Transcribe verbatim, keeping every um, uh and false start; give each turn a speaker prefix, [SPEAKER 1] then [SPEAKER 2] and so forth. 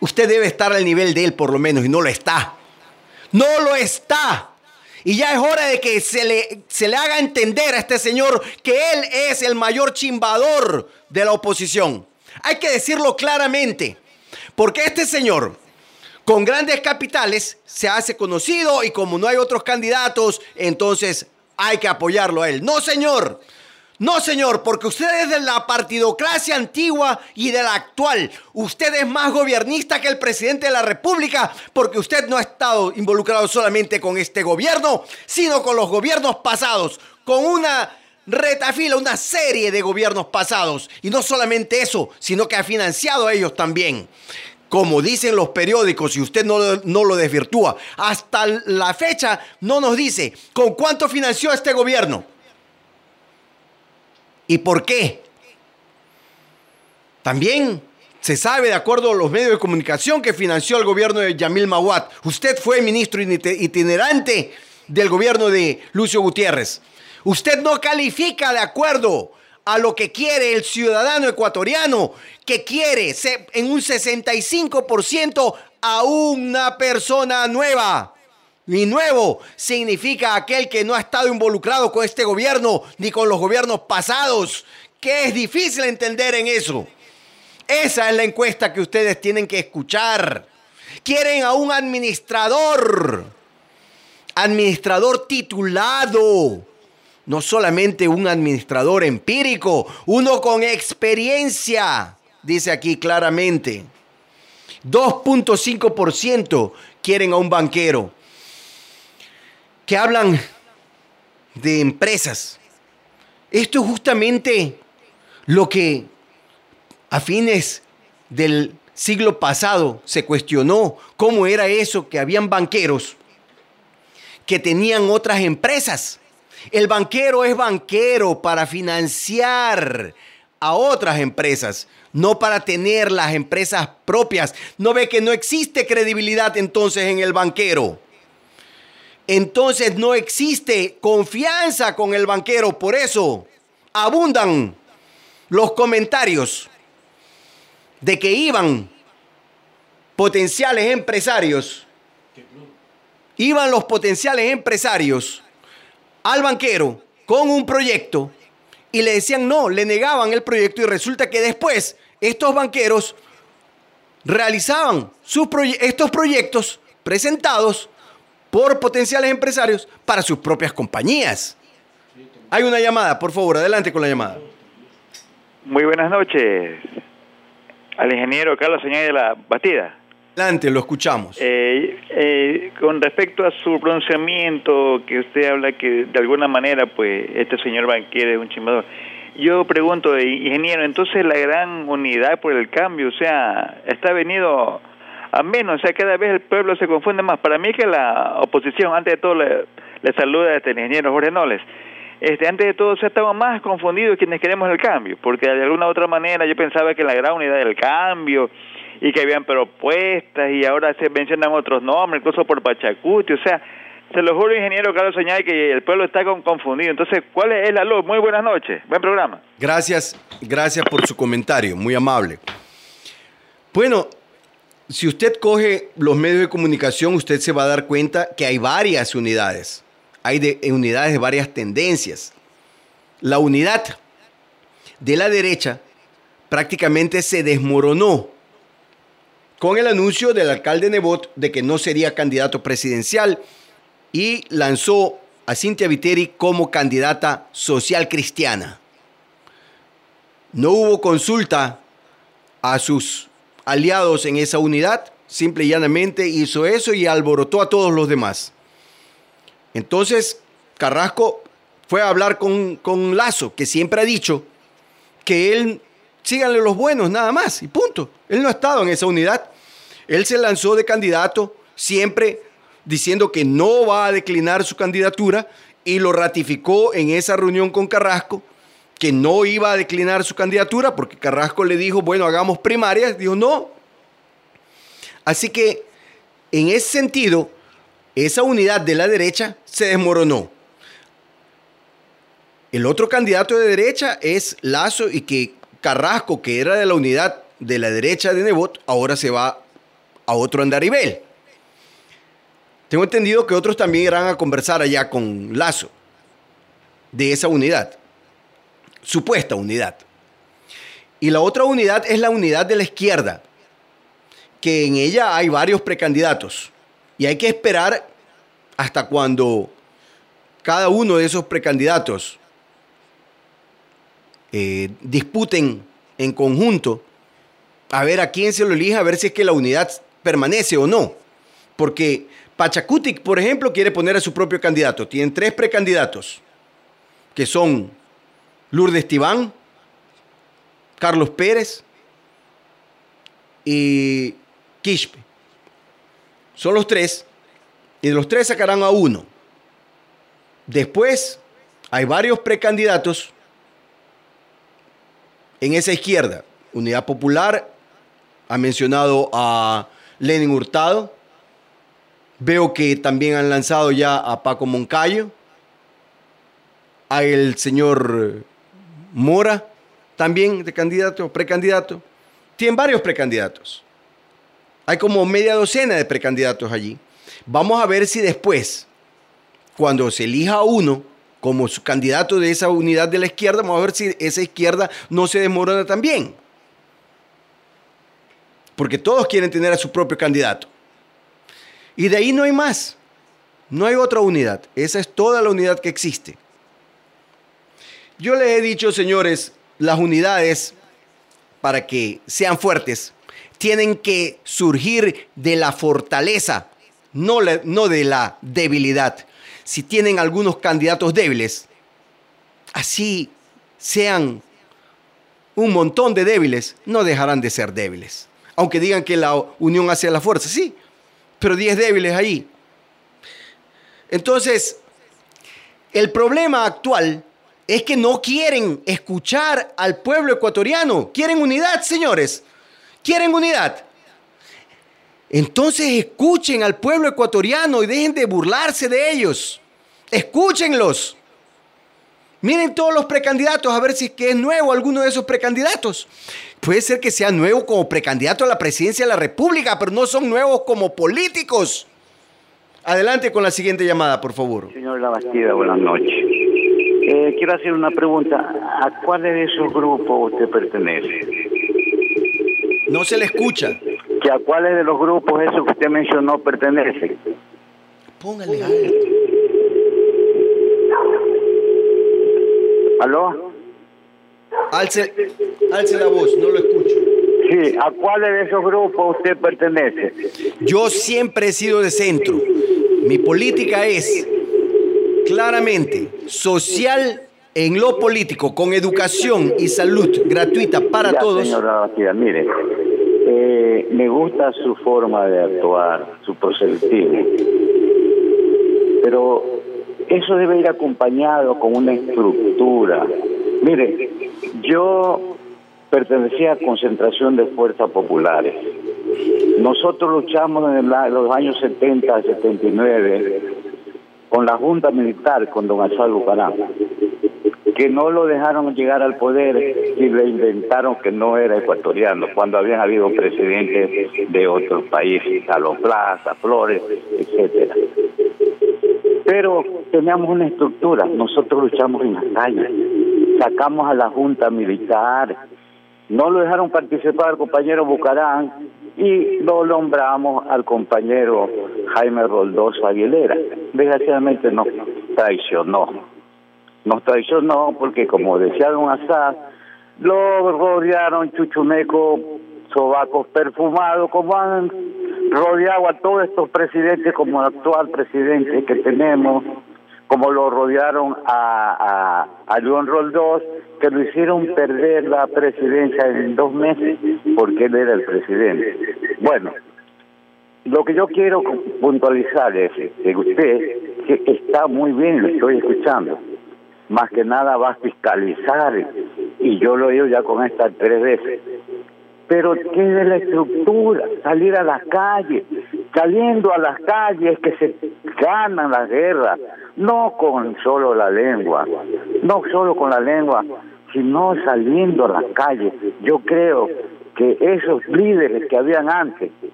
[SPEAKER 1] usted debe estar al nivel de él por lo menos, y no lo está. No lo está. Y ya es hora de que se le, se le haga entender a este señor que él es el mayor chimbador de la oposición. Hay que decirlo claramente, porque este señor, con grandes capitales, se hace conocido y como no hay otros candidatos, entonces hay que apoyarlo a él. No, señor. No, señor, porque usted es de la partidocracia antigua y de la actual. Usted es más gobernista que el presidente de la República, porque usted no ha estado involucrado solamente con este gobierno, sino con los gobiernos pasados, con una retafila, una serie de gobiernos pasados. Y no solamente eso, sino que ha financiado a ellos también. Como dicen los periódicos, y usted no, no lo desvirtúa, hasta la fecha no nos dice con cuánto financió este gobierno. ¿Y por qué? También se sabe, de acuerdo a los medios de comunicación, que financió el gobierno de Yamil Mahuad. Usted fue ministro itinerante del gobierno de Lucio Gutiérrez. Usted no califica de acuerdo a lo que quiere el ciudadano ecuatoriano, que quiere en un sesenta y cinco por ciento a una persona nueva. Y nuevo significa aquel que no ha estado involucrado con este gobierno ni con los gobiernos pasados, que es difícil entender en eso. Esa es la encuesta que ustedes tienen que escuchar. Quieren a un administrador, administrador titulado, no solamente un administrador empírico, uno con experiencia, dice aquí claramente. dos punto cinco por ciento quieren a un banquero. Que hablan de empresas. Esto es justamente lo que a fines del siglo pasado se cuestionó. ¿Cómo era eso que habían banqueros que tenían otras empresas? El banquero es banquero para financiar a otras empresas, no para tener las empresas propias. ¿No ve que no existe credibilidad entonces en el banquero? Entonces no existe confianza con el banquero. Por eso abundan los comentarios de que iban potenciales empresarios, iban los potenciales empresarios al banquero con un proyecto y le decían no, le negaban el proyecto, y resulta que después estos banqueros realizaban sus proye- estos proyectos presentados por potenciales empresarios para sus propias compañías. Hay una llamada, por favor, adelante con la llamada.
[SPEAKER 2] Muy buenas noches al ingeniero Carlos Oñate de la Bastida.
[SPEAKER 1] Adelante, lo escuchamos.
[SPEAKER 2] Eh, eh, con respecto a su pronunciamiento, que usted habla que de alguna manera, pues, este señor banquero es un chimbador. Yo pregunto, ingeniero, entonces la gran unidad por el cambio, o sea, está venido a menos, o sea, cada vez el pueblo se confunde más. Para mí que la oposición, antes de todo, le, le saluda este, el ingeniero Jorge Noles. Este, antes de todo, o sea, estamos más confundidos quienes queremos el cambio, porque de alguna u otra manera yo pensaba que la gran unidad del cambio y que habían propuestas y ahora se mencionan otros nombres, incluso por Pachacuti, o sea, se lo juro, ingeniero Carlos Oñate, que el pueblo está con, confundido. Entonces, ¿cuál es la luz? Muy buenas noches, buen programa.
[SPEAKER 1] Gracias, gracias por su comentario, muy amable. Bueno, si usted coge los medios de comunicación, usted se va a dar cuenta que hay varias unidades. Hay de, unidades de varias tendencias. La unidad de la derecha prácticamente se desmoronó con el anuncio del alcalde Nebot de que no sería candidato presidencial y lanzó a Cynthia Viteri como candidata social cristiana. No hubo consulta a sus aliados en esa unidad, simple y llanamente hizo eso y alborotó a todos los demás. Entonces Carrasco fue a hablar con, con Lasso, que siempre ha dicho que él, síganle los buenos nada más y punto. Él no ha estado en esa unidad. Él se lanzó de candidato siempre diciendo que no va a declinar su candidatura y lo ratificó en esa reunión con Carrasco, que no iba a declinar su candidatura porque Carrasco le dijo, bueno, hagamos primarias. Dijo, no. Así que, en ese sentido, esa unidad de la derecha se desmoronó. El otro candidato de derecha es Lasso y que Carrasco, que era de la unidad de la derecha de Nebot, ahora se va a otro andarivel. Tengo entendido que otros también irán a conversar allá con Lasso de esa unidad, supuesta unidad. Y la otra unidad es la unidad de la izquierda, que en ella hay varios precandidatos. Y hay que esperar hasta cuando cada uno de esos precandidatos eh, disputen en conjunto a ver a quién se lo elige, a ver si es que la unidad permanece o no. Porque Pachacutic, por ejemplo, quiere poner a su propio candidato. Tienen tres precandidatos, que son Lourdes Tibán, Carlos Pérez y Quispe. Son los tres, y de los tres sacarán a uno. Después hay varios precandidatos en esa izquierda. Unidad Popular ha mencionado a Lenin Hurtado. Veo que también han lanzado ya a Paco Moncayo, a el señor Mora, también de candidato, precandidato. Tienen varios precandidatos. Hay como media docena de precandidatos allí. Vamos a ver si después, cuando se elija uno como su candidato de esa unidad de la izquierda, vamos a ver si esa izquierda no se desmorona también. Porque todos quieren tener a su propio candidato. Y de ahí no hay más. No hay otra unidad. Esa es toda la unidad que existe. Yo les he dicho, señores, las unidades, para que sean fuertes, tienen que surgir de la fortaleza, no, la, no de la debilidad. Si tienen algunos candidatos débiles, así sean un montón de débiles, no dejarán de ser débiles. Aunque digan que la unión hace la fuerza, sí, pero diez débiles ahí. Entonces, el problema actual es que no quieren escuchar al pueblo ecuatoriano. Quieren unidad, señores. Quieren unidad. Entonces escuchen al pueblo ecuatoriano y dejen de burlarse de ellos. Escúchenlos. Miren todos los precandidatos a ver si es que es nuevo alguno de esos precandidatos. Puede ser que sea nuevo como precandidato a la presidencia de la República, pero no son nuevos como políticos. Adelante con la siguiente llamada, por favor.
[SPEAKER 3] Señor Labastida, buenas noches. Eh, quiero hacer una pregunta. ¿A cuáles de esos grupos usted pertenece?
[SPEAKER 1] No se le escucha.
[SPEAKER 3] ¿Que a cuáles de los grupos esos que usted mencionó pertenece?
[SPEAKER 1] Póngale algo.
[SPEAKER 3] ¿Aló?
[SPEAKER 1] Alce, alce la voz, no lo escucho.
[SPEAKER 3] Sí, ¿a cuáles de esos grupos usted pertenece?
[SPEAKER 1] Yo siempre he sido de centro. Mi política es claramente social en lo político, con educación y salud gratuita para
[SPEAKER 3] ya,
[SPEAKER 1] todos.
[SPEAKER 3] Señora Bastida, mire, eh, me gusta su forma de actuar, su proselitismo, pero eso debe ir acompañado con una estructura. Mire, yo pertenecía a Concentración de Fuerzas Populares. Nosotros luchamos en los años setenta, setenta y nueve con la Junta Militar, con don Asal Bucaram, que no lo dejaron llegar al poder y le inventaron que no era ecuatoriano, cuando habían habido presidentes de otros países, Carlos Plaza, Flores, etcétera. Pero teníamos una estructura, nosotros luchamos en las calles, sacamos a la Junta Militar, no lo dejaron participar al compañero Bucaram y lo nombramos al compañero Jaime Roldós Aguilera. Desgraciadamente nos traicionó. Nos traicionó porque, como decía don Asad, lo rodearon chuchumeco, sobacos perfumados, como han rodeado a todos estos presidentes, como el actual presidente que tenemos, como lo rodearon a, a, a Juan Roldós, que lo hicieron perder la presidencia en dos meses, porque él era el presidente. Bueno, lo que yo quiero puntualizar es que usted, que está muy bien, lo estoy escuchando, más que nada va a fiscalizar, y yo lo he oído ya con estas tres veces, pero ¿qué es la estructura? Salir a las calles, saliendo a las calles que se ganan las guerras, no con solo la lengua, no solo con la lengua, sino saliendo a las calles. Yo creo que esos líderes que habían antes